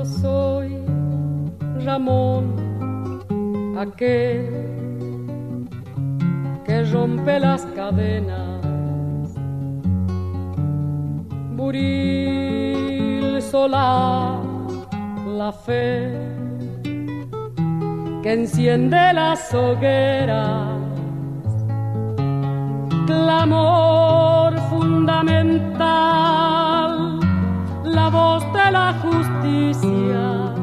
Yo soy Ramón, aquel que rompe las cadenas. Buril Solá, la fe que enciende las hogueras. Clamor fundamental, la voz de la justicia,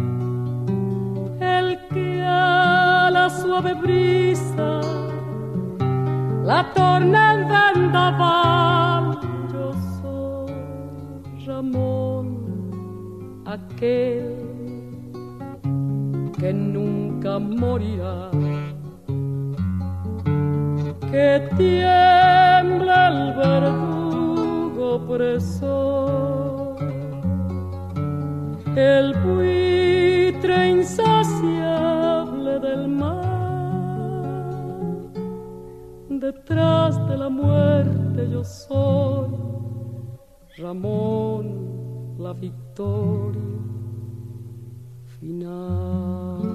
el que a la suave brisa la torna en vendaval. Yo soy Ramón, aquel que nunca morirá, que tiembla el verdugo opresor, el buitre insaciable del mar. Detrás de la muerte yo soy Ramón, la victoria final.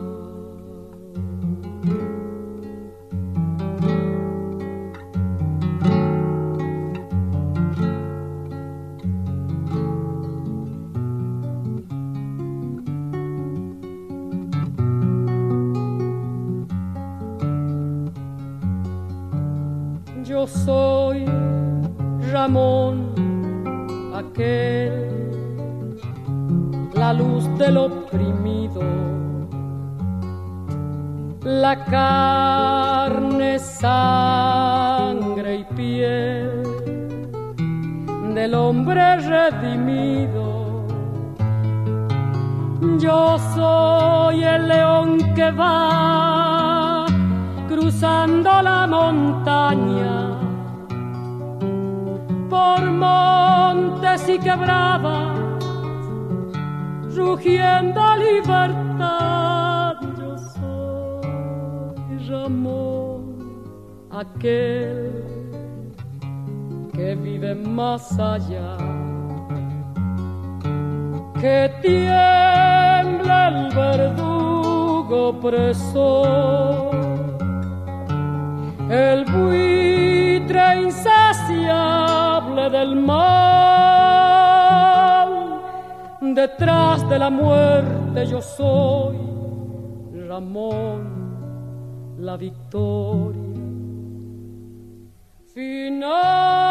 Yo soy Ramón, aquel, la luz del oprimido, la carne, sangre y piel del hombre redimido. Yo soy el león que va cruzando la montaña, por montes y quebradas, rugiendo libertad. Yo soy Ramón, aquel que vive más allá, que tiembla el verdugo opresor, el buitre insaciable del mal. Detrás de la muerte yo soy Ramón, la victoria final.